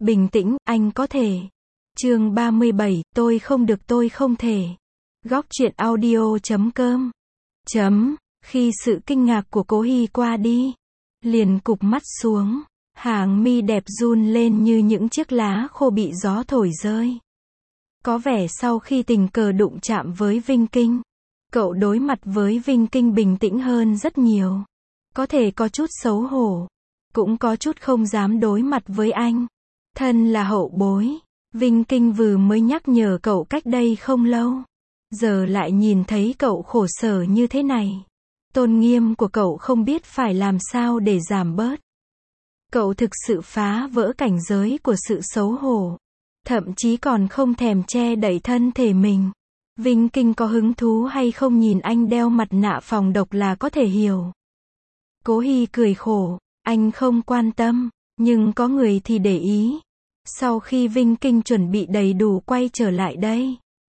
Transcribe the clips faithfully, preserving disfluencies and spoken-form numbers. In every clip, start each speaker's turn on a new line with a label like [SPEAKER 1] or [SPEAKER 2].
[SPEAKER 1] Bình tĩnh, anh có thể. Chương ba mươi bảy, tôi không được tôi không thể. Góc truyện audio chấm com. Chấm, khi sự kinh ngạc của Cố Hy qua đi, liền cụp mắt xuống, hàng mi đẹp run lên như những chiếc lá khô bị gió thổi rơi. Có vẻ sau khi tình cờ đụng chạm với Vinh Kinh, cậu đối mặt với Vinh Kinh bình tĩnh hơn rất nhiều. Có thể có chút xấu hổ, cũng có chút không dám đối mặt với anh. Thân là hậu bối, Vinh Kinh vừa mới nhắc nhở cậu cách đây không lâu. Giờ lại nhìn thấy cậu khổ sở như thế này. Tôn nghiêm của cậu không biết phải làm sao để giảm bớt. Cậu thực sự phá vỡ cảnh giới của sự xấu hổ. Thậm chí còn không thèm che đậy thân thể mình. Vinh Kinh có hứng thú hay không nhìn anh đeo mặt nạ phòng độc là có thể hiểu. Cố Hy cười khổ, anh không quan tâm, nhưng có người thì để ý. Sau khi Vinh Kinh chuẩn bị đầy đủ quay trở lại đây,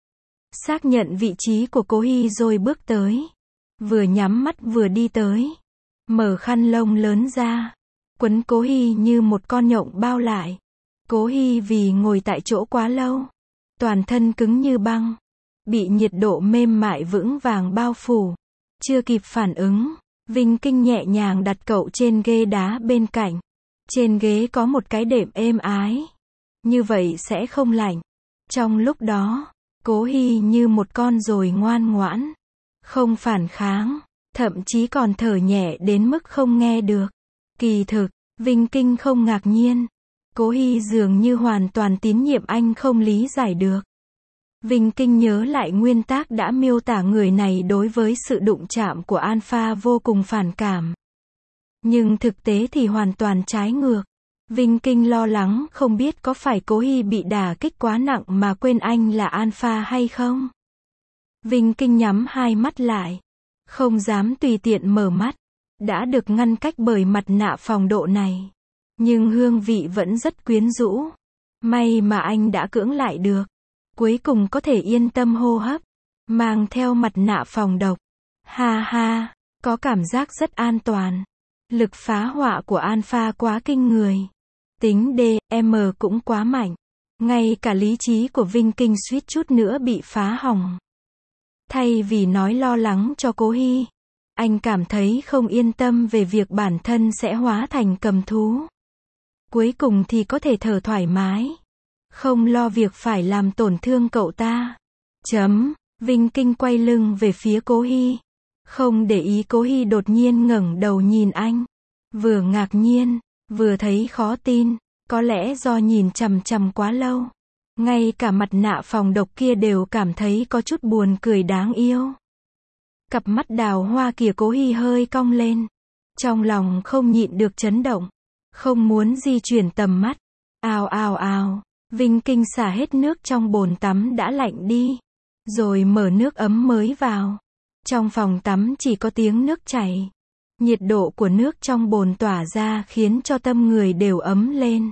[SPEAKER 1] xác nhận vị trí của Cố Hy rồi bước tới. Vừa nhắm mắt vừa đi tới, mở khăn lông lớn ra, quấn Cố Hy như một con nhộng bao lại. Cố Hy vì ngồi tại chỗ quá lâu, toàn thân cứng như băng, bị nhiệt độ mềm mại vững vàng bao phủ. Chưa kịp phản ứng, Vinh Kinh nhẹ nhàng đặt cậu trên ghế đá bên cạnh. Trên ghế có một cái đệm êm ái, như vậy sẽ không lạnh. Trong lúc đó, Cố Hy như một con ruồi ngoan ngoãn, không phản kháng, thậm chí còn thở nhẹ đến mức không nghe được. Kỳ thực, Vinh Kinh không ngạc nhiên. Cố Hy dường như hoàn toàn tín nhiệm anh không lý giải được. Vinh Kinh nhớ lại nguyên tác đã miêu tả người này đối với sự đụng chạm của Alpha vô cùng phản cảm. Nhưng thực tế thì hoàn toàn trái ngược. Vinh Kinh lo lắng không biết có phải Cố Hy bị đả kích quá nặng mà quên anh là Alpha hay không. Vinh Kinh nhắm hai mắt lại, không dám tùy tiện mở mắt. Đã được ngăn cách bởi mặt nạ phòng độ này, nhưng hương vị vẫn rất quyến rũ. May mà anh đã cưỡng lại được. Cuối cùng có thể yên tâm hô hấp, mang theo mặt nạ phòng độc. Ha ha, có cảm giác rất an toàn. Lực phá hoại của Alpha quá kinh người. Tính đê em cũng quá mạnh. Ngay cả lý trí của Vinh Kinh suýt chút nữa bị phá hỏng. Thay vì nói lo lắng cho Cố Hy, anh cảm thấy không yên tâm về việc bản thân sẽ hóa thành cầm thú. Cuối cùng thì có thể thở thoải mái, không lo việc phải làm tổn thương cậu ta. Chấm, Vinh Kinh quay lưng về phía Cố Hy, không để ý Cố Hy đột nhiên ngẩng đầu nhìn anh. Vừa ngạc nhiên, vừa thấy khó tin, có lẽ do nhìn chằm chằm quá lâu. Ngay cả mặt nạ phòng độc kia đều cảm thấy có chút buồn cười đáng yêu. Cặp mắt đào hoa kia Cố Hy hơi cong lên. Trong lòng không nhịn được chấn động. Không muốn di chuyển tầm mắt. Ào ào ào. Vinh Kinh xả hết nước trong bồn tắm đã lạnh đi. Rồi mở nước ấm mới vào. Trong phòng tắm chỉ có tiếng nước chảy. Nhiệt độ của nước trong bồn tỏa ra khiến cho tâm người đều ấm lên.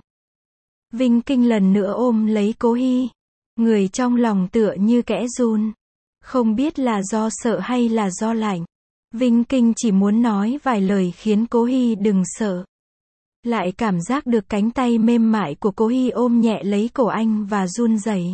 [SPEAKER 1] Vinh Kinh lần nữa ôm lấy Cố Hy. Người trong lòng tựa như kẽ run. Không biết là do sợ hay là do lạnh. Vinh Kinh chỉ muốn nói vài lời khiến Cố Hy đừng sợ. Lại cảm giác được cánh tay mềm mại của Cố Hy ôm nhẹ lấy cổ anh và run rẩy.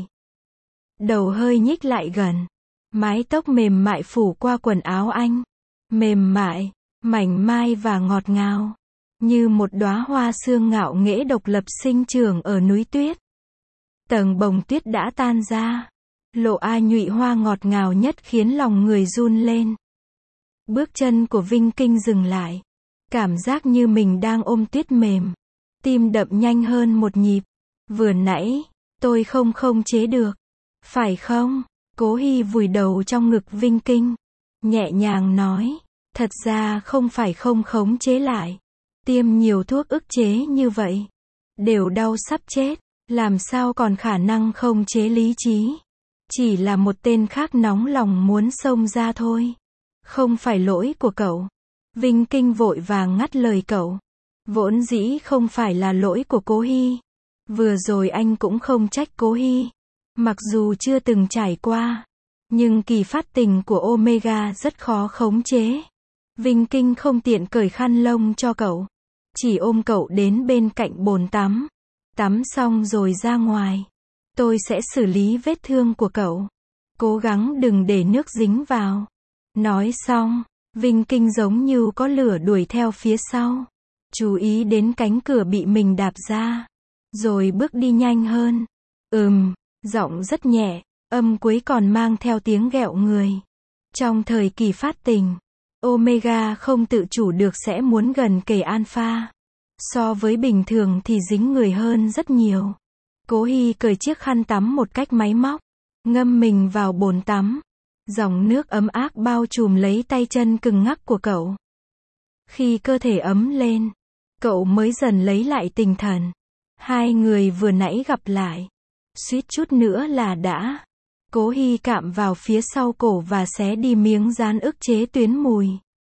[SPEAKER 1] Đầu hơi nhích lại gần. Mái tóc mềm mại phủ qua quần áo anh. Mềm mại, mảnh mai và ngọt ngào. Như một đóa hoa sương ngạo nghễ độc lập sinh trưởng ở núi tuyết. Tầng bồng tuyết đã tan ra. Lộ a nhụy hoa ngọt ngào nhất khiến lòng người run lên. Bước chân của Vinh Kinh dừng lại. Cảm giác như mình đang ôm tuyết mềm. Tim đập nhanh hơn một nhịp. Vừa nãy, tôi không khống chế được. Phải không? Cố Hy vùi đầu trong ngực Vinh Kinh. Nhẹ nhàng nói. Thật ra không phải không khống chế lại. Tiêm nhiều thuốc ức chế như vậy. Đều đau sắp chết. Làm sao còn khả năng khống chế lý trí. Chỉ là một tên khác nóng lòng muốn xông ra thôi. Không phải lỗi của cậu. Vinh Kinh vội vàng ngắt lời cậu. Vốn dĩ không phải là lỗi của Cố Hy. Vừa rồi anh cũng không trách Cố Hy. Mặc dù chưa từng trải qua. Nhưng kỳ phát tình của Omega rất khó khống chế. Vinh Kinh không tiện cởi khăn lông cho cậu. Chỉ ôm cậu đến bên cạnh bồn tắm. tắm xong rồi ra ngoài. Tôi sẽ xử lý vết thương của cậu. Cố gắng đừng để nước dính vào. Nói xong, Vinh Kinh giống như có lửa đuổi theo phía sau. Chú ý đến cánh cửa bị mình đạp ra. Rồi bước đi nhanh hơn. Ừm, giọng rất nhẹ, âm cuối còn mang theo tiếng ghẹo người. Trong thời kỳ phát tình, Omega không tự chủ được sẽ muốn gần kề Alpha. So với bình thường thì dính người hơn rất nhiều. Cố Hy cởi chiếc khăn tắm một cách máy móc, ngâm mình vào bồn tắm. Dòng nước ấm áp bao trùm lấy tay chân cứng ngắc của cậu. Khi cơ thể ấm lên, cậu mới dần lấy lại tinh thần. Hai người vừa nãy gặp lại, suýt chút nữa là đã. Cố Hy cạm vào phía sau cổ và xé đi miếng dán ức chế tuyến mùi.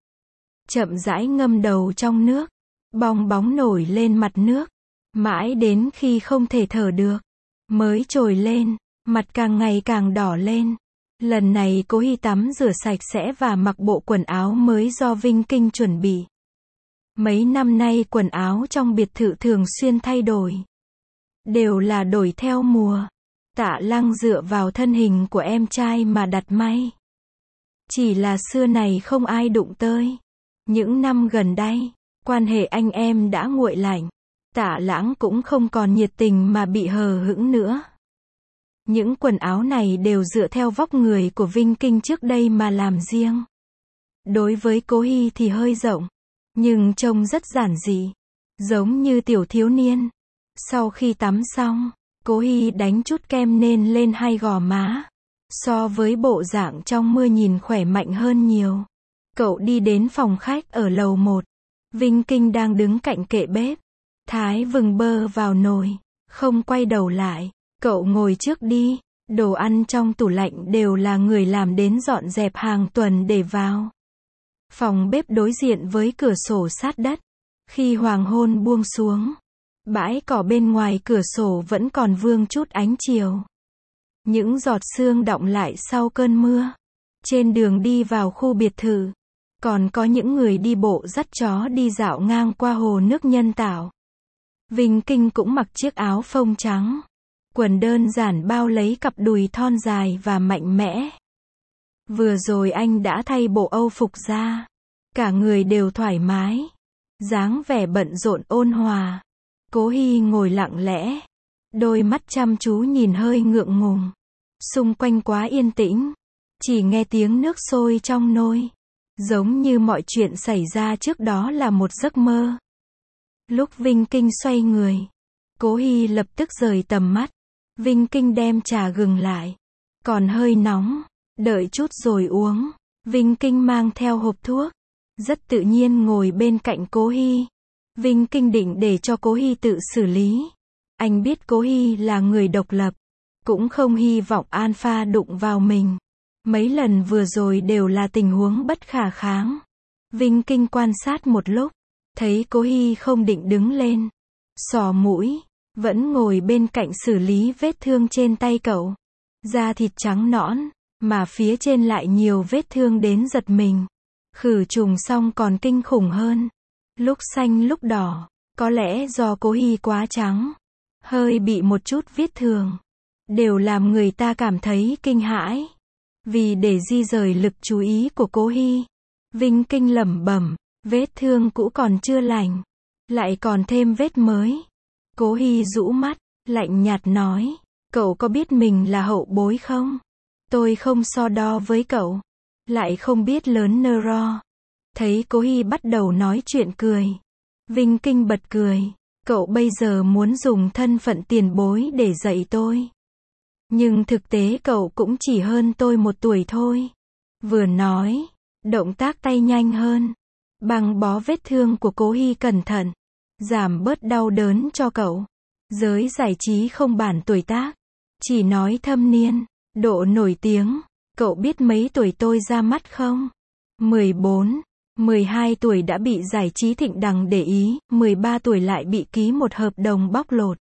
[SPEAKER 1] Chậm rãi ngâm đầu trong nước, bong bóng nổi lên mặt nước, mãi đến khi không thể thở được, mới trồi lên, mặt càng ngày càng đỏ lên. Lần này Cố Hy tắm rửa sạch sẽ và mặc bộ quần áo mới do Vinh Kinh chuẩn bị. Mấy năm nay quần áo trong biệt thự thường xuyên thay đổi. Đều là đổi theo mùa. Tạ Lăng dựa vào thân hình của em trai mà đặt may. Chỉ là xưa này không ai đụng tới. Những năm gần đây, quan hệ anh em đã nguội lạnh. Tạ Lãng cũng không còn nhiệt tình mà bị hờ hững nữa. Những quần áo này đều dựa theo vóc người của Vinh Kinh trước đây mà làm riêng. Đối với Cố Hy thì hơi rộng, nhưng trông rất giản dị, giống như tiểu thiếu niên. Sau khi tắm xong, Cố Hy đánh chút kem nền lên hai gò má. So với bộ dạng trong mưa nhìn khỏe mạnh hơn nhiều. Cậu đi đến phòng khách ở lầu một. Vinh Kinh đang đứng cạnh kệ bếp. Thái vừng bơ vào nồi, không quay đầu lại. Cậu ngồi trước đi. Đồ ăn trong tủ lạnh đều là người làm đến dọn dẹp hàng tuần để vào. Phòng bếp đối diện với cửa sổ sát đất. Khi hoàng hôn buông xuống, bãi cỏ bên ngoài cửa sổ vẫn còn vương chút ánh chiều. Những giọt sương đọng lại sau cơn mưa. Trên đường đi vào khu biệt thự, còn có những người đi bộ dắt chó đi dạo ngang qua hồ nước nhân tạo. Vinh Kinh cũng mặc chiếc áo phông trắng. Quần đơn giản bao lấy cặp đùi thon dài và mạnh mẽ. Vừa rồi anh đã thay bộ Âu phục ra. Cả người đều thoải mái. Dáng vẻ bận rộn ôn hòa. Cố Hy ngồi lặng lẽ. Đôi mắt chăm chú nhìn hơi ngượng ngùng. Xung quanh quá yên tĩnh. Chỉ nghe tiếng nước sôi trong nồi. Giống như mọi chuyện xảy ra trước đó là một giấc mơ. Lúc Vinh Kinh xoay người, Cố Hy lập tức rời tầm mắt. Vinh Kinh đem trà gừng lại. Còn hơi nóng. Đợi chút rồi uống. Vinh Kinh mang theo hộp thuốc. Rất tự nhiên ngồi bên cạnh Cố Hy. Vinh Kinh định để cho Cố Hy tự xử lý. Anh biết Cố Hy là người độc lập. Cũng không hy vọng Alpha đụng vào mình. Mấy lần vừa rồi đều là tình huống bất khả kháng. Vinh Kinh quan sát một lúc. Thấy Cố Hy không định đứng lên. Xỏ mũi. Vẫn ngồi bên cạnh xử lý vết thương trên tay cậu. Da thịt trắng nõn. Mà phía trên lại nhiều vết thương đến giật mình. Khử trùng xong còn kinh khủng hơn. Lúc xanh lúc đỏ. Có lẽ do Cố Hy quá trắng. Hơi bị một chút vết thương. Đều làm người ta cảm thấy kinh hãi. Vì để di rời lực chú ý của Cố Hy. Vinh Kinh lẩm bẩm. Vết thương cũ còn chưa lành. Lại còn thêm vết mới. Cố Hy rũ mắt. Lạnh nhạt nói. Cậu có biết mình là hậu bối không? Tôi không so đo với cậu. Lại không biết lớn nơ ro. Thấy Cố Hy bắt đầu nói chuyện cười. Vinh Kinh bật cười. Cậu bây giờ muốn dùng thân phận tiền bối để dạy tôi. Nhưng thực tế cậu cũng chỉ hơn tôi một tuổi thôi. Vừa nói, động tác tay nhanh hơn. Băng bó vết thương của Cố Hy cẩn thận. Giảm bớt đau đớn cho cậu. Giới giải trí không bản tuổi tác. Chỉ nói thâm niên, độ nổi tiếng. Cậu biết mấy tuổi tôi ra mắt không? mười bốn, mười hai tuổi đã bị giải trí thịnh đằng để ý, mười ba tuổi lại bị ký một hợp đồng bóc lột.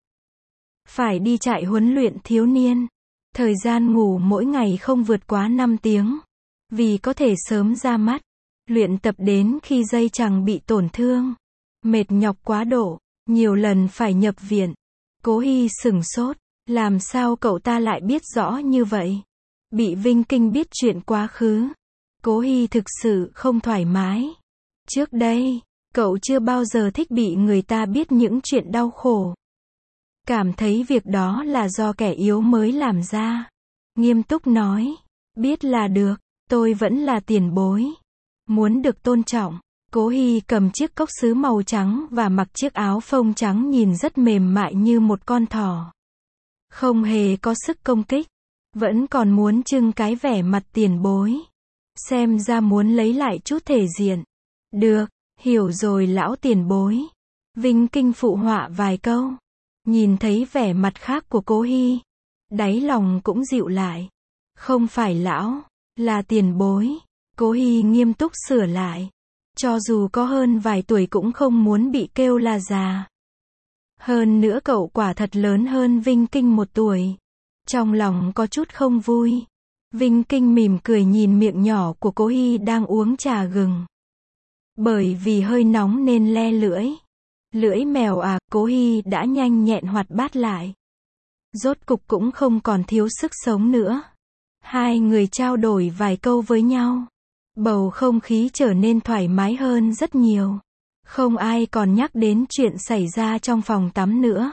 [SPEAKER 1] Phải đi trại huấn luyện thiếu niên. Thời gian ngủ mỗi ngày không vượt quá năm tiếng. Vì có thể sớm ra mắt. Luyện tập đến khi dây chằng bị tổn thương. Mệt nhọc quá độ. Nhiều lần phải nhập viện. Cố Hy sửng sốt. Làm sao cậu ta lại biết rõ như vậy? Bị Vinh Kinh biết chuyện quá khứ. Cố Hy thực sự không thoải mái. Trước đây, cậu chưa bao giờ thích bị người ta biết những chuyện đau khổ. Cảm thấy việc đó là do kẻ yếu mới làm ra. Nghiêm túc nói. Biết là được, tôi vẫn là tiền bối. Muốn được tôn trọng. Cố Hy cầm chiếc cốc sứ màu trắng và mặc chiếc áo phông trắng nhìn rất mềm mại như một con thỏ. Không hề có sức công kích. Vẫn còn muốn trưng cái vẻ mặt tiền bối. Xem ra muốn lấy lại chút thể diện. Được, hiểu rồi lão tiền bối. Vinh Kinh phụ họa vài câu. Nhìn thấy vẻ mặt khác của Cố Hy. Đáy lòng cũng dịu lại. Không phải lão, là tiền bối. Cố Hy nghiêm túc sửa lại. Cho dù có hơn vài tuổi cũng không muốn bị kêu là già. Hơn nữa cậu quả thật lớn hơn Vinh Kinh một tuổi. Trong lòng có chút không vui. Vinh Kinh mỉm cười nhìn miệng nhỏ của Cố Hy đang uống trà gừng. Bởi vì hơi nóng nên le lưỡi. Lưỡi mèo à, Cố Hy đã nhanh nhẹn hoạt bát lại. Rốt cục cũng không còn thiếu sức sống nữa. Hai người trao đổi vài câu với nhau. Bầu không khí trở nên thoải mái hơn rất nhiều. Không ai còn nhắc đến chuyện xảy ra trong phòng tắm nữa.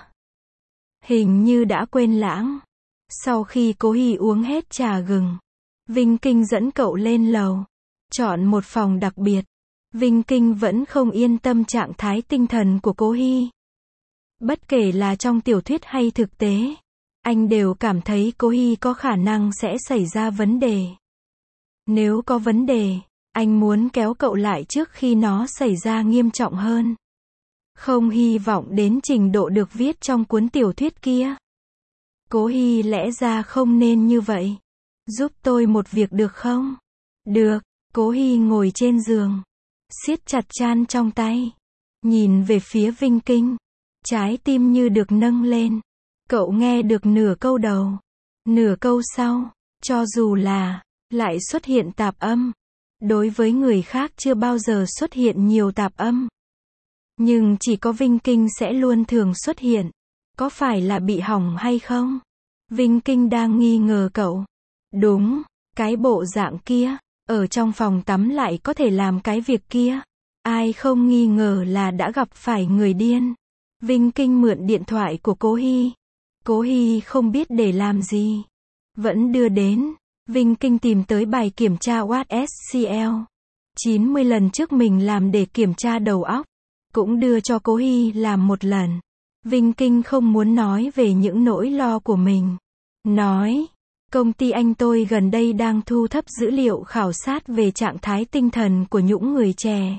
[SPEAKER 1] Hình như đã quên lãng. Sau khi Cố Hy uống hết trà gừng, Vinh Kinh dẫn cậu lên lầu. Chọn một phòng đặc biệt. Vinh Kinh vẫn không yên tâm trạng thái tinh thần của Cố Hy. Bất kể là trong tiểu thuyết hay thực tế, anh đều cảm thấy Cố Hy có khả năng sẽ xảy ra vấn đề. Nếu có vấn đề, anh muốn kéo cậu lại trước khi nó xảy ra nghiêm trọng hơn. Không hy vọng đến trình độ được viết trong cuốn tiểu thuyết kia. Cố Hy lẽ ra không nên như vậy. Giúp tôi một việc được không? Được, Cố Hy ngồi trên giường. Siết chặt chan trong tay. Nhìn về phía Vinh Kinh. Trái tim như được nâng lên. Cậu nghe được nửa câu đầu. Nửa câu sau, cho dù là, lại xuất hiện tạp âm. Đối với người khác chưa bao giờ xuất hiện nhiều tạp âm. Nhưng chỉ có Vinh Kinh sẽ luôn thường xuất hiện. Có phải là bị hỏng hay không? Vinh Kinh đang nghi ngờ cậu. Đúng, cái bộ dạng kia, ở trong phòng tắm lại có thể làm cái việc kia. Ai không nghi ngờ là đã gặp phải người điên. Vinh Kinh mượn điện thoại của Cố Hy. Cố Hy không biết để làm gì. Vẫn đưa đến. Vinh Kinh tìm tới bài kiểm tra Word ét quy eo. chín mươi lần trước mình làm để kiểm tra đầu óc. Cũng đưa cho Cố Hy làm một lần. Vinh Kinh không muốn nói về những nỗi lo của mình. Nói, công ty anh tôi gần đây đang thu thập dữ liệu khảo sát về trạng thái tinh thần của những người trẻ.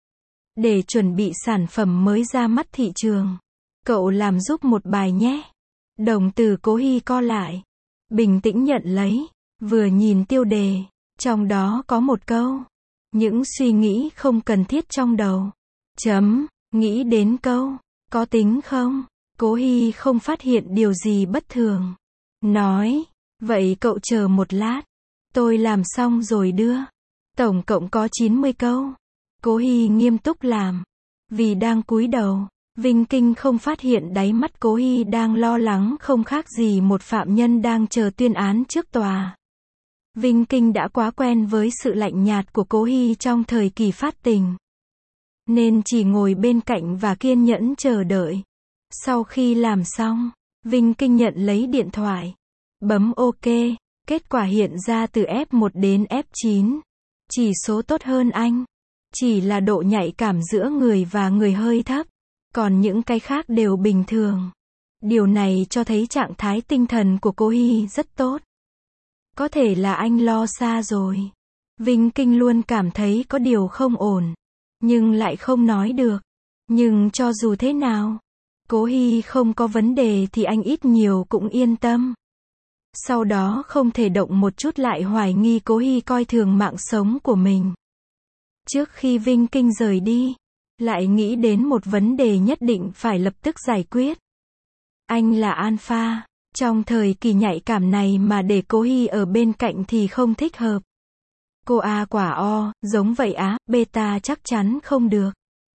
[SPEAKER 1] Để chuẩn bị sản phẩm mới ra mắt thị trường. Cậu làm giúp một bài nhé. Đồng từ Cố Hy co lại. Bình tĩnh nhận lấy. Vừa nhìn tiêu đề. Trong đó có một câu. Những suy nghĩ không cần thiết trong đầu. Chấm. Nghĩ đến câu. Có tính không? Cố Hy không phát hiện điều gì bất thường. Nói. Vậy cậu chờ một lát. Tôi làm xong rồi đưa. Tổng cộng có chín mươi câu. Cố Hy nghiêm túc làm. Vì đang cúi đầu, Vinh Kinh không phát hiện đáy mắt Cố Hy đang lo lắng không khác gì một phạm nhân đang chờ tuyên án trước tòa. Vinh Kinh đã quá quen với sự lạnh nhạt của Cố Hy trong thời kỳ phát tình. Nên chỉ ngồi bên cạnh và kiên nhẫn chờ đợi. Sau khi làm xong, Vinh Kinh nhận lấy điện thoại. Bấm OK. Kết quả hiện ra từ ép một đến ép chín. Chỉ số tốt hơn anh. Chỉ là độ nhạy cảm giữa người và người hơi thấp. Còn những cái khác đều bình thường. Điều này cho thấy trạng thái tinh thần của Cố Hy rất tốt. Có thể là anh lo xa rồi. Vinh Kinh luôn cảm thấy có điều không ổn. Nhưng lại không nói được. Nhưng cho dù thế nào, Cố Hy không có vấn đề thì anh ít nhiều cũng yên tâm. Sau đó không thể động một chút lại hoài nghi Cố Hy coi thường mạng sống của mình. Trước khi Vinh Kinh rời đi, lại nghĩ đến một vấn đề nhất định phải lập tức giải quyết. Anh là alpha, trong thời kỳ nhạy cảm này mà để Cố Hy ở bên cạnh thì không thích hợp. Cô A quả O, giống vậy á, beta chắc chắn không được.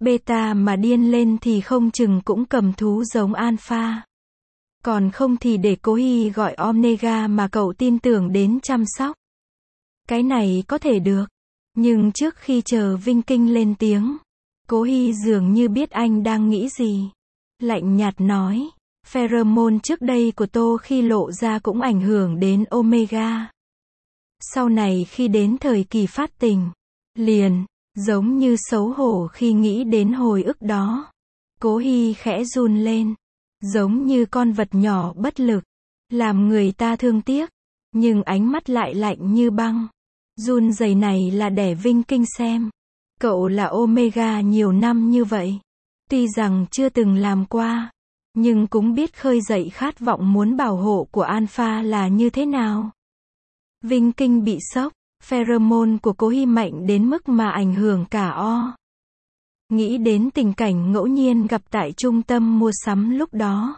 [SPEAKER 1] Beta mà điên lên thì không chừng cũng cầm thú giống Alpha. Còn không thì để Cố Hy gọi Omega mà cậu tin tưởng đến chăm sóc. Cái này có thể được. Nhưng trước khi chờ Vinh Kinh lên tiếng, Cố Hy dường như biết anh đang nghĩ gì. Lạnh nhạt nói, pheromone trước đây của Tô khi lộ ra cũng ảnh hưởng đến Omega. Sau này khi đến thời kỳ phát tình, liền, giống như xấu hổ khi nghĩ đến hồi ức đó. Cố Hy khẽ run lên, giống như con vật nhỏ bất lực, làm người ta thương tiếc, nhưng ánh mắt lại lạnh như băng. Run rẩy này là để Vinh Kinh xem. Cậu là Omega nhiều năm như vậy. Tuy rằng chưa từng làm qua, nhưng cũng biết khơi dậy khát vọng muốn bảo hộ của Alpha là như thế nào. Vinh Kinh bị sốc, pheromone của Cố Hy mạnh đến mức mà ảnh hưởng cả O. Nghĩ đến tình cảnh ngẫu nhiên gặp tại trung tâm mua sắm lúc đó.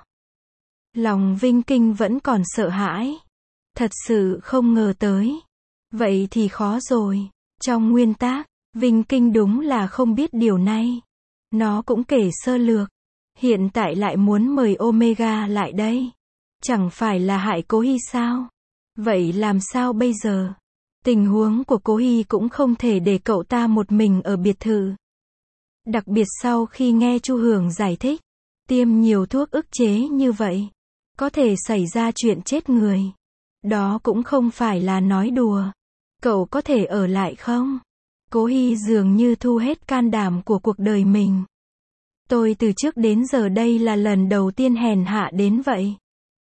[SPEAKER 1] Lòng Vinh Kinh vẫn còn sợ hãi. Thật sự không ngờ tới. Vậy thì khó rồi. Trong nguyên tác, Vinh Kinh đúng là không biết điều này. Nó cũng kể sơ lược. Hiện tại lại muốn mời Omega lại đây. Chẳng phải là hại Cố Hy sao? Vậy làm sao bây giờ? Tình huống của Cố Hy cũng không thể để cậu ta một mình ở biệt thự. Đặc biệt sau khi nghe Chu Hưởng giải thích, tiêm nhiều thuốc ức chế như vậy, có thể xảy ra chuyện chết người. Đó cũng không phải là nói đùa. Cậu có thể ở lại không? Cố Hy dường như thu hết can đảm của cuộc đời mình. Tôi từ trước đến giờ đây là lần đầu tiên hèn hạ đến vậy.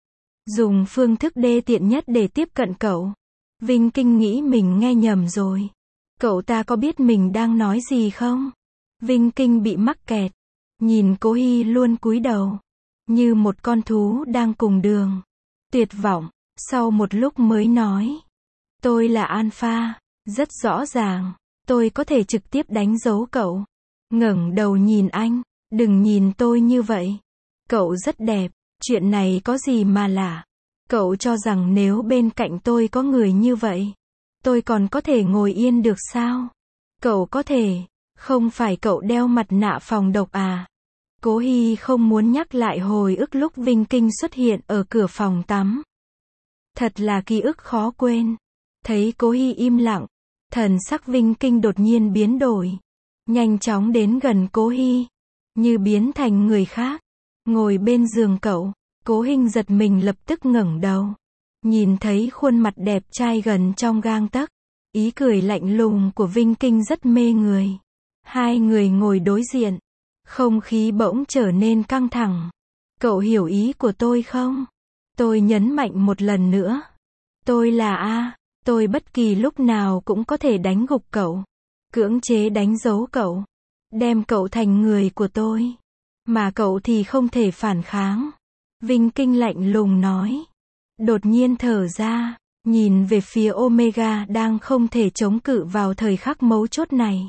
[SPEAKER 1] Dùng phương thức đê tiện nhất để tiếp cận cậu. Vinh Kinh nghĩ mình nghe nhầm rồi. Cậu ta có biết mình đang nói gì không? Vinh Kinh bị mắc kẹt. Nhìn Cố Hy luôn cúi đầu. Như một con thú đang cùng đường. Tuyệt vọng. Sau một lúc mới nói. Tôi là Alpha. Rất rõ ràng. Tôi có thể trực tiếp đánh dấu cậu. Ngẩng đầu nhìn anh. Đừng nhìn tôi như vậy. Cậu rất đẹp. Chuyện này có gì mà lạ. Cậu cho rằng nếu bên cạnh tôi có người như vậy, tôi còn có thể ngồi yên được sao? Cậu có thể. Không phải cậu đeo mặt nạ phòng độc à? Cố Hy không muốn nhắc lại hồi ức lúc Vinh Kinh xuất hiện ở cửa phòng tắm. Thật là ký ức khó quên. Thấy Cố Hy im lặng, thần sắc Vinh Kinh đột nhiên biến đổi. Nhanh chóng đến gần Cố Hy, như biến thành người khác. Ngồi bên giường cậu, Cố Hinh giật mình lập tức ngẩng đầu. Nhìn thấy khuôn mặt đẹp trai gần trong gang tấc. Ý cười lạnh lùng của Vinh Kinh rất mê người. Hai người ngồi đối diện. Không khí bỗng trở nên căng thẳng. Cậu hiểu ý của tôi không? Tôi nhấn mạnh một lần nữa. Tôi là A. Tôi bất kỳ lúc nào cũng có thể đánh gục cậu. Cưỡng chế đánh dấu cậu. Đem cậu thành người của tôi. Mà cậu thì không thể phản kháng. Vinh Kinh lạnh lùng nói. Đột nhiên thở ra. Nhìn về phía Omega đang không thể chống cự vào thời khắc mấu chốt này.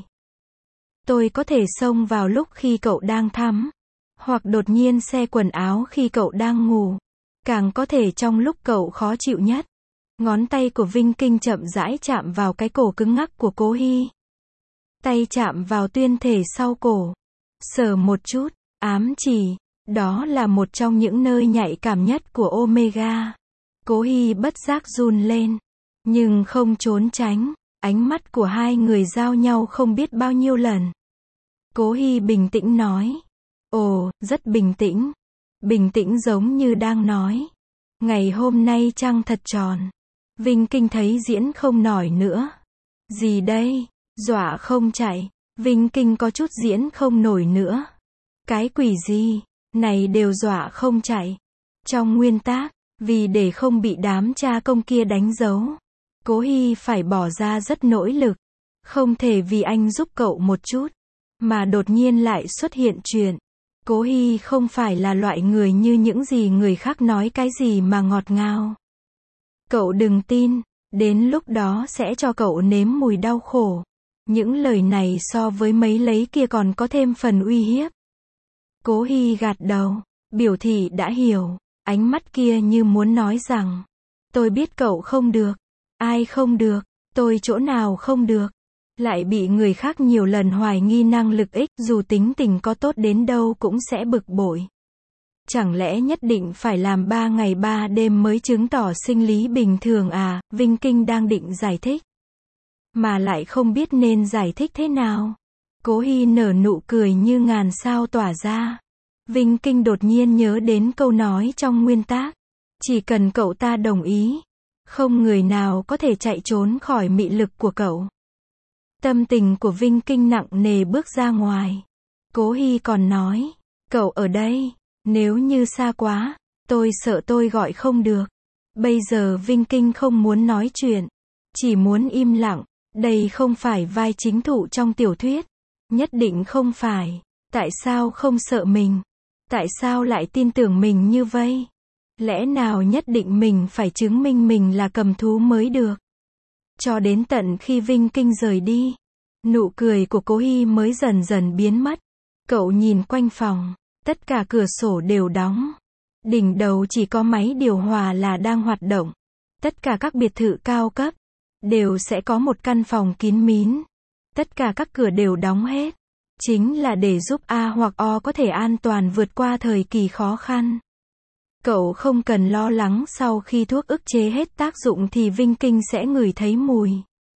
[SPEAKER 1] Tôi có thể xông vào lúc khi cậu đang tắm. Hoặc đột nhiên xe quần áo khi cậu đang ngủ. Càng có thể trong lúc cậu khó chịu nhất. Ngón tay của Vinh Kinh chậm rãi chạm vào cái cổ cứng ngắc của Cố Hy. Tay chạm vào tuyên thể sau cổ. Sờ một chút, ám chỉ. Đó là một trong những nơi nhạy cảm nhất của Omega. Cố Hy bất giác run lên. Nhưng không trốn tránh. Ánh mắt của hai người giao nhau không biết bao nhiêu lần. Cố Hy bình tĩnh nói. Ồ, rất bình tĩnh. Bình tĩnh giống như đang nói. Ngày hôm nay trăng thật tròn. Vinh Kinh thấy diễn không nổi nữa. Gì đây? Dọa không chạy. Vinh Kinh có chút diễn không nổi nữa. Cái quỷ gì? Này đều dọa không chạy. Trong nguyên tác, vì để không bị đám cha công kia đánh dấu, Cố Hy phải bỏ ra rất nỗ lực. Không thể vì anh giúp cậu một chút, mà đột nhiên lại xuất hiện chuyện. Cố Hy không phải là loại người như những gì người khác nói cái gì mà ngọt ngào. Cậu đừng tin, đến lúc đó sẽ cho cậu nếm mùi đau khổ. Những lời này so với mấy lấy kia còn có thêm phần uy hiếp. Cố Hy gạt đầu, biểu thị đã hiểu, ánh mắt kia như muốn nói rằng, tôi biết cậu không được. Ai không được? Tôi chỗ nào không được? lại bị người khác nhiều lần hoài nghi năng lực ích, dù tính tình có tốt đến đâu cũng sẽ bực bội. Chẳng lẽ nhất định phải làm ba ngày ba đêm mới chứng tỏ sinh lý bình thường à? Vinh Kinh đang định giải thích, mà lại không biết nên giải thích thế nào. Cố Hi nở nụ cười như ngàn sao tỏa ra. Vinh Kinh đột nhiên nhớ đến câu nói trong nguyên tác. Chỉ cần cậu ta đồng ý, không người nào có thể chạy trốn khỏi mị lực của cậu. Tâm tình của Vinh Kinh nặng nề bước ra ngoài. Cố Hi còn nói, cậu ở đây, nếu như xa quá, tôi sợ tôi gọi không được. Bây giờ Vinh Kinh không muốn nói chuyện, chỉ muốn im lặng. Đây không phải vai chính thụ trong tiểu thuyết. Nhất định không phải. Tại sao không sợ mình? Tại sao lại tin tưởng mình như vậy? Lẽ nào nhất định mình phải chứng minh mình là cầm thú mới được? Cho đến tận khi Vinh Kinh rời đi, nụ cười của Cố Hi mới dần dần biến mất. Cậu nhìn quanh phòng, tất cả cửa sổ đều đóng. Đỉnh đầu chỉ có máy điều hòa là đang hoạt động. Tất cả các biệt thự cao cấp đều sẽ có một căn phòng kín mít. Tất cả các cửa đều đóng hết. Chính là để giúp A hoặc O có thể an toàn vượt qua thời kỳ khó khăn. Cậu không cần lo lắng sau khi thuốc ức chế hết tác dụng thì Vinh Kinh sẽ ngửi thấy mùi.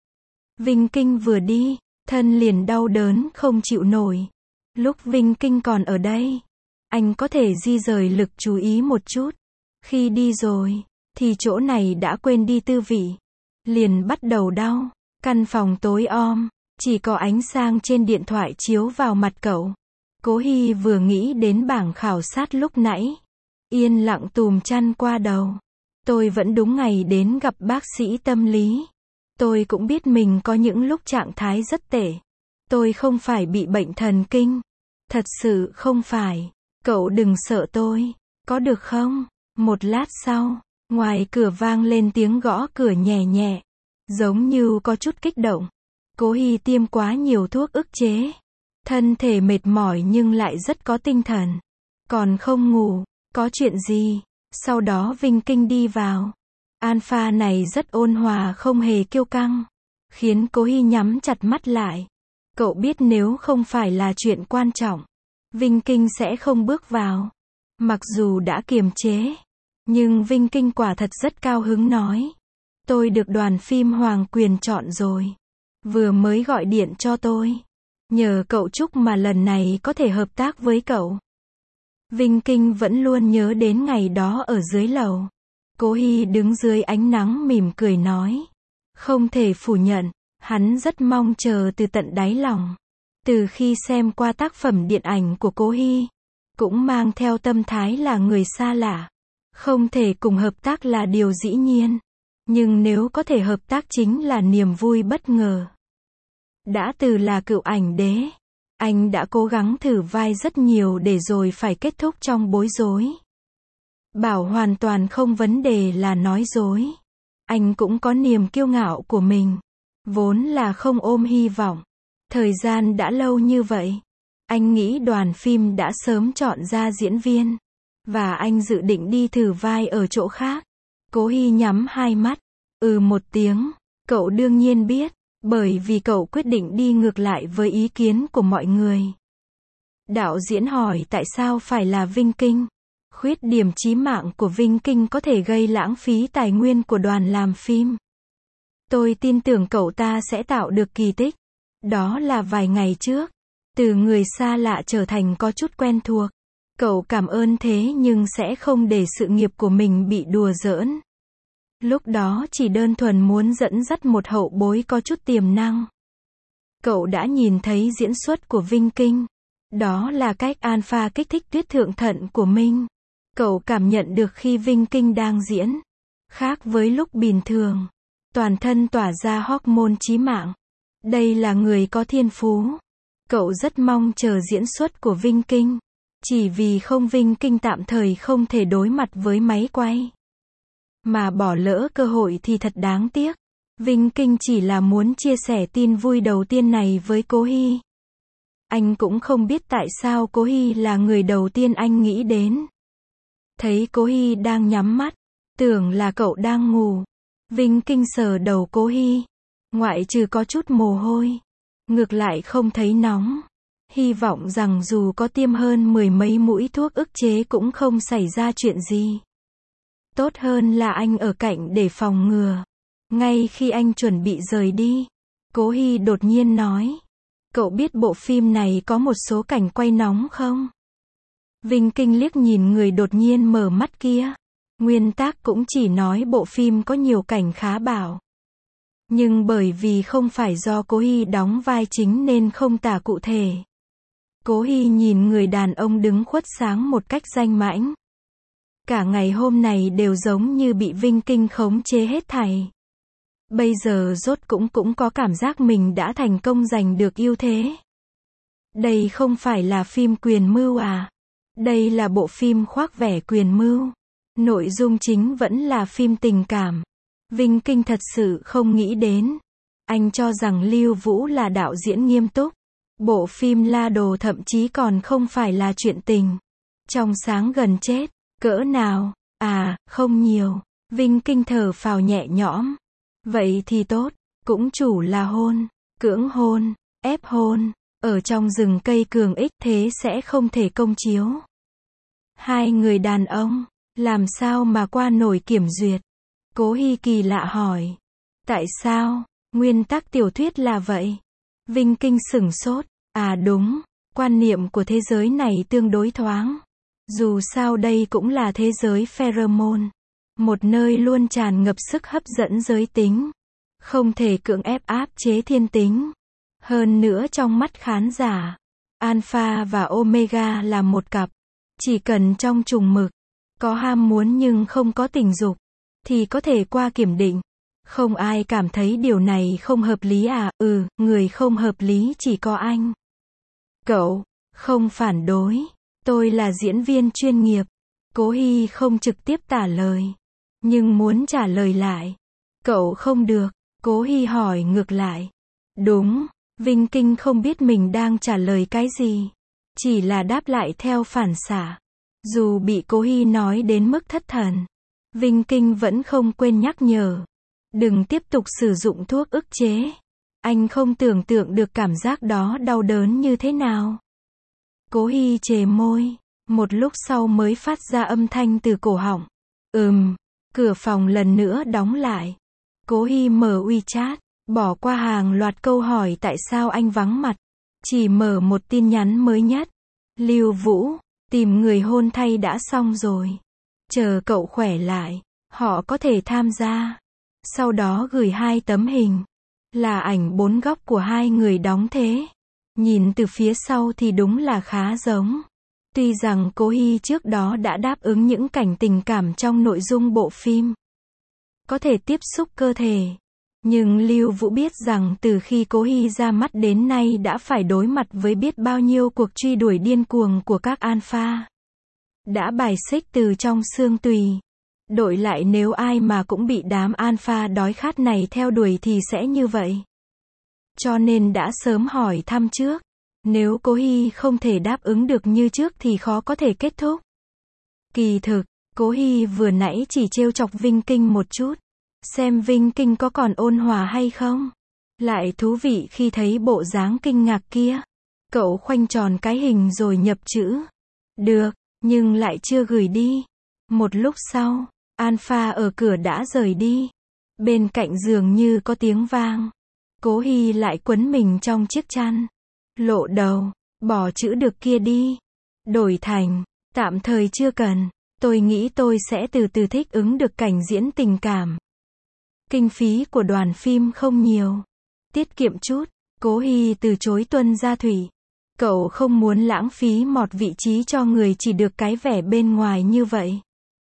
[SPEAKER 1] Vinh Kinh vừa đi, thân liền đau đớn không chịu nổi. Lúc Vinh Kinh còn ở đây, anh có thể di rời lực chú ý một chút. Khi đi rồi, thì chỗ này đã quên đi tư vị. Liền bắt đầu đau. Căn phòng tối om, chỉ có ánh sáng trên điện thoại chiếu vào mặt cậu. Cố Hi vừa nghĩ đến bảng khảo sát lúc nãy, yên lặng tùm chăn qua đầu. Tôi vẫn đúng ngày đến gặp bác sĩ tâm lý. Tôi cũng biết mình có những lúc trạng thái rất tệ. Tôi không phải bị bệnh thần kinh. Thật sự không phải. Cậu đừng sợ tôi, có được không? Một lát sau, ngoài cửa vang lên tiếng gõ cửa nhẹ nhẹ, giống như có chút kích động. Cố Hi tiêm quá nhiều thuốc ức chế, thân thể mệt mỏi nhưng lại rất có tinh thần. Còn không ngủ, có chuyện gì? Sau đó Vinh Kinh đi vào. Alpha này rất ôn hòa không hề kiêu căng, khiến Cố Hi nhắm chặt mắt lại. Cậu biết nếu không phải là chuyện quan trọng, Vinh Kinh sẽ không bước vào. Mặc dù đã kiềm chế, nhưng Vinh Kinh quả thật rất cao hứng nói. Tôi được đoàn phim Hoàng Quyền chọn rồi. Vừa mới gọi điện cho tôi. Nhờ cậu chúc mà lần này có thể hợp tác với cậu. Vinh Kinh vẫn luôn nhớ đến ngày đó ở dưới lầu. Cố Hi đứng dưới ánh nắng mỉm cười nói. Không thể phủ nhận, hắn rất mong chờ từ tận đáy lòng. Từ khi xem qua tác phẩm điện ảnh của Cố Hi, cũng mang theo tâm thái là người xa lạ. Không thể cùng hợp tác là điều dĩ nhiên. Nhưng nếu có thể hợp tác chính là niềm vui bất ngờ. Đã từ là cựu ảnh đế, anh đã cố gắng thử vai rất nhiều để rồi phải kết thúc trong bối rối. Bảo hoàn toàn không vấn đề là nói dối. Anh cũng có niềm kiêu ngạo của mình. Vốn là không ôm hy vọng. Thời gian đã lâu như vậy. Anh nghĩ đoàn phim đã sớm chọn ra diễn viên. Và anh dự định đi thử vai ở chỗ khác. Cố Hi nhắm hai mắt. Ừ một tiếng. Cậu đương nhiên biết. Bởi vì cậu quyết định đi ngược lại với ý kiến của mọi người. Đạo diễn hỏi tại sao phải là Vinh Kinh. Khuyết điểm chí mạng của Vinh Kinh có thể gây lãng phí tài nguyên của đoàn làm phim. Tôi tin tưởng cậu ta sẽ tạo được kỳ tích. Đó là vài ngày trước. Từ người xa lạ trở thành có chút quen thuộc. Cậu cảm ơn thế nhưng sẽ không để sự nghiệp của mình bị đùa giỡn. Lúc đó chỉ đơn thuần muốn dẫn dắt một hậu bối có chút tiềm năng. Cậu đã nhìn thấy diễn xuất của Vinh Kinh. Đó là cách alpha kích thích tuyết thượng thận của mình. Cậu cảm nhận được khi Vinh Kinh đang diễn. Khác với lúc bình thường. Toàn thân tỏa ra hormone chí mạng. Đây là người có thiên phú. Cậu rất mong chờ diễn xuất của Vinh Kinh. Chỉ vì không Vinh Kinh tạm thời không thể đối mặt với máy quay. Mà bỏ lỡ cơ hội thì thật đáng tiếc. Vinh Kinh chỉ là muốn chia sẻ tin vui đầu tiên này với Cố Hi. Anh cũng không biết tại sao Cố Hi là người đầu tiên anh nghĩ đến. Thấy Cố Hi đang nhắm mắt, tưởng là cậu đang ngủ. Vinh Kinh sờ đầu Cố Hi. Ngoại trừ có chút mồ hôi, ngược lại không thấy nóng. Hy vọng rằng dù có tiêm hơn mười mấy mũi thuốc ức chế cũng không xảy ra chuyện gì. Tốt hơn là anh ở cạnh để phòng ngừa. Ngay khi anh chuẩn bị rời đi, Cố Hy đột nhiên nói. Cậu biết bộ phim này có một số cảnh quay nóng không? Vinh Kinh liếc nhìn người đột nhiên mở mắt kia. Nguyên tác cũng chỉ nói bộ phim có nhiều cảnh khá bạo. Nhưng bởi vì không phải do Cố Hy đóng vai chính nên không tả cụ thể. Cố Hy nhìn người đàn ông đứng khuất sáng một cách danh mãnh. Cả ngày hôm này đều giống như bị Vinh Kinh khống chế hết thảy. Bây giờ rốt cũng cũng có cảm giác mình đã thành công giành được ưu thế. Đây không phải là phim quyền mưu à? Đây là bộ phim khoác vẻ quyền mưu. Nội dung chính vẫn là phim tình cảm. Vinh Kinh thật sự không nghĩ đến. Anh cho rằng Lưu Vũ là đạo diễn nghiêm túc. Bộ phim La Đồ thậm chí còn không phải là chuyện tình. Trong sáng gần chết. Cỡ nào? À, không nhiều. Vinh Kinh thở phào nhẹ nhõm. Vậy thì tốt. Cũng chủ là hôn. Cưỡng hôn. Ép hôn. Ở trong rừng cây cường ích thế sẽ không thể công chiếu. Hai người đàn ông. Làm sao mà qua nổi kiểm duyệt? Cố Hy kỳ lạ hỏi. Tại sao? Nguyên tắc tiểu thuyết là vậy. Vinh Kinh sửng sốt. À đúng. Quan niệm của thế giới này tương đối thoáng. Dù sao đây cũng là thế giới pheromone. Một nơi luôn tràn ngập sức hấp dẫn giới tính. Không thể cưỡng ép áp chế thiên tính. Hơn nữa trong mắt khán giả, Alpha và Omega là một cặp. Chỉ cần trong trùng mực, có ham muốn nhưng không có tình dục, thì có thể qua kiểm định. Không ai cảm thấy điều này không hợp lý à? Ừ, người không hợp lý chỉ có anh. Cậu, không phản đối. Tôi là diễn viên chuyên nghiệp. Cố Hy không trực tiếp tả lời. Nhưng muốn trả lời lại. Cậu không được. Cố Hy hỏi ngược lại. Đúng. Vinh Kinh không biết mình đang trả lời cái gì. Chỉ là đáp lại theo phản xạ. Dù bị Cố Hy nói đến mức thất thần. Vinh Kinh vẫn không quên nhắc nhở. Đừng tiếp tục sử dụng thuốc ức chế. Anh không tưởng tượng được cảm giác đó đau đớn như thế nào. Cố Hy chề môi. Một lúc sau mới phát ra âm thanh từ cổ họng. Ừm. Cửa phòng lần nữa đóng lại. Cố Hy mở WeChat. Bỏ qua hàng loạt câu hỏi tại sao anh vắng mặt. Chỉ mở một tin nhắn mới nhất. Lưu Vũ. Tìm người hôn thay đã xong rồi. Chờ cậu khỏe lại. Họ có thể tham gia. Sau đó gửi hai tấm hình. Là ảnh bốn góc của hai người đóng thế. Nhìn từ phía sau thì đúng là khá giống. Tuy rằng Cố Hy trước đó đã đáp ứng những cảnh tình cảm trong nội dung bộ phim. Có thể tiếp xúc cơ thể. Nhưng Lưu Vũ biết rằng từ khi Cố Hy ra mắt đến nay đã phải đối mặt với biết bao nhiêu cuộc truy đuổi điên cuồng của các alpha. Đã bài xích từ trong xương tùy. Đổi lại nếu ai mà cũng bị đám alpha đói khát này theo đuổi thì sẽ như vậy. Cho nên đã sớm hỏi thăm trước. Nếu Cố Hy không thể đáp ứng được như trước thì khó có thể kết thúc. Kỳ thực, Cố Hy vừa nãy chỉ trêu chọc Vinh Kinh một chút. Xem Vinh Kinh có còn ôn hòa hay không. Lại thú vị khi thấy bộ dáng kinh ngạc kia. Cậu khoanh tròn cái hình rồi nhập chữ. Được, nhưng lại chưa gửi đi. Một lúc sau, Alpha ở cửa đã rời đi. Bên cạnh giường như có tiếng vang. Cố Hy lại quấn mình trong chiếc chăn. Lộ đầu, bỏ chữ được kia đi. Đổi thành, tạm thời chưa cần. Tôi nghĩ tôi sẽ từ từ thích ứng được cảnh diễn tình cảm. Kinh phí của đoàn phim không nhiều. Tiết kiệm chút. Cố Hy từ chối tuân gia thủy. Cậu không muốn lãng phí một vị trí cho người chỉ được cái vẻ bên ngoài như vậy.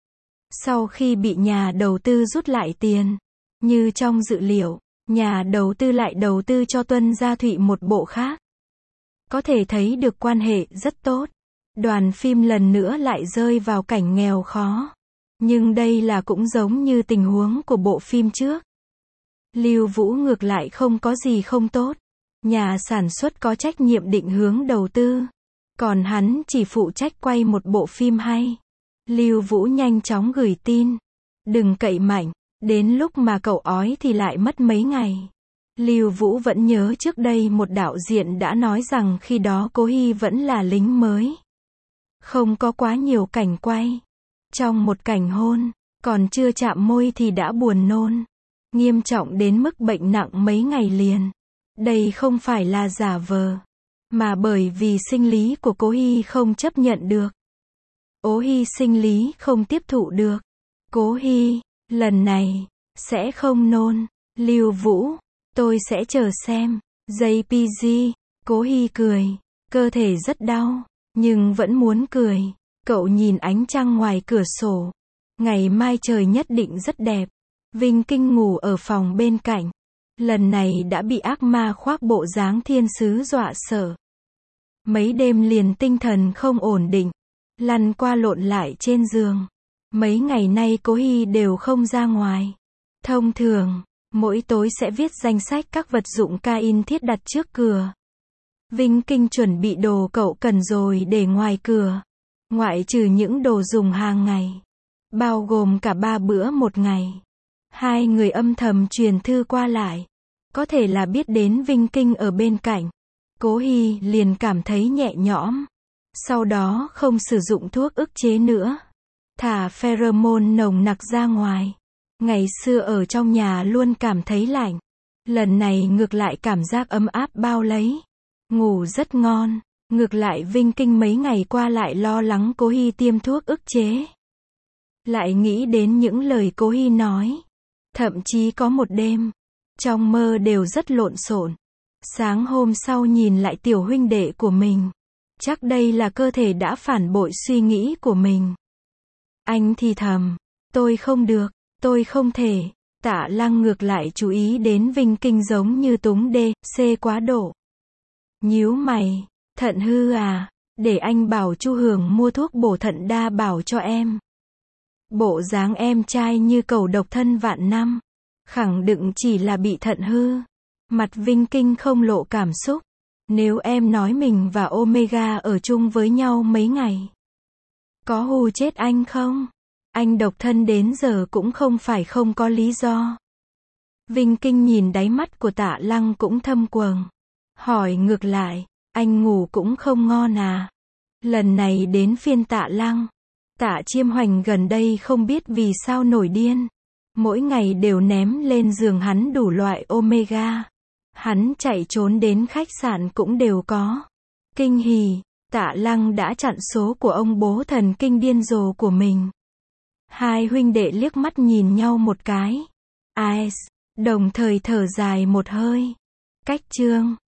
[SPEAKER 1] Sau khi bị nhà đầu tư rút lại tiền, như trong dự liệu, nhà đầu tư lại đầu tư cho Tuân Gia Thụy một bộ khác. Có thể thấy được quan hệ rất tốt. Đoàn phim lần nữa lại rơi vào cảnh nghèo khó. Nhưng đây là cũng giống như tình huống của bộ phim trước. Lưu Vũ ngược lại không có gì không tốt. Nhà sản xuất có trách nhiệm định hướng đầu tư. Còn hắn chỉ phụ trách quay một bộ phim hay. Lưu Vũ nhanh chóng gửi tin. Đừng cậy mạnh. Đến lúc mà cậu ói thì lại mất mấy ngày. Lưu Vũ vẫn nhớ trước đây một đạo diễn đã nói rằng khi đó Cố Hy vẫn là lính mới. Không có quá nhiều cảnh quay. Trong một cảnh hôn, còn chưa chạm môi thì đã buồn nôn. Nghiêm trọng đến mức bệnh nặng mấy ngày liền. Đây không phải là giả vờ, mà bởi vì sinh lý của Cố Hy không chấp nhận được. Cố Hy sinh lý không tiếp thụ được. Cố Hy, lần này, sẽ không nôn. Lưu Vũ, tôi sẽ chờ xem. gi pê giê, Cố Hy cười. Cơ thể rất đau, nhưng vẫn muốn cười. Cậu nhìn ánh trăng ngoài cửa sổ. Ngày mai trời nhất định rất đẹp. Vinh Kinh ngủ ở phòng bên cạnh. Lần này đã bị ác ma khoác bộ dáng thiên sứ dọa sợ. Mấy đêm liền tinh thần không ổn định. Lăn qua lộn lại trên giường. Mấy ngày nay Cố Hy đều không ra ngoài. Thông thường, mỗi tối sẽ viết danh sách các vật dụng ca in thiết đặt trước cửa. Vinh Kinh chuẩn bị đồ cậu cần rồi để ngoài cửa. Ngoại trừ những đồ dùng hàng ngày. Bao gồm cả ba bữa một ngày. Hai người âm thầm truyền thư qua lại. Có thể là biết đến Vinh Kinh ở bên cạnh. Cố Hy liền cảm thấy nhẹ nhõm. Sau đó không sử dụng thuốc ức chế nữa. Thả pheromone nồng nặc ra ngoài. Ngày xưa ở trong nhà luôn cảm thấy lạnh. Lần này ngược lại cảm giác ấm áp bao lấy. Ngủ rất ngon. Ngược lại Vinh Kinh mấy ngày qua lại lo lắng Cố Hy tiêm thuốc ức chế. Lại nghĩ đến những lời Cố Hy nói. Thậm chí có một đêm, trong mơ đều rất lộn xộn. Sáng hôm sau nhìn lại tiểu huynh đệ của mình. Chắc đây là cơ thể đã phản bội suy nghĩ của mình. Anh thì thầm, tôi không được, tôi không thể. Tạ Lăng ngược lại chú ý đến Vinh Kinh giống như túng đê, xê quá độ. Nhíu mày, thận hư à, để anh bảo Chu Hưởng mua thuốc bổ thận đa bảo cho em. Bộ dáng em trai như cầu độc thân vạn năm. Khẳng định chỉ là bị thận hư. Mặt Vinh Kinh không lộ cảm xúc. Nếu em nói mình và Omega ở chung với nhau mấy ngày, có hù chết anh không? Anh độc thân đến giờ cũng không phải không có lý do. Vinh Kinh nhìn đáy mắt của Tạ Lăng cũng thâm quầng. Hỏi ngược lại, anh ngủ cũng không ngon à? Lần này đến phiên Tạ Lăng. Tạ Chiêm Hoành gần đây không biết vì sao nổi điên. Mỗi ngày đều ném lên giường hắn đủ loại Omega. Hắn chạy trốn đến khách sạn cũng đều có. Kinh hỉ, Tạ Lăng đã chặn số của ông bố thần kinh điên rồ của mình. Hai huynh đệ liếc mắt nhìn nhau một cái. Ai, đồng thời thở dài một hơi. Cách chương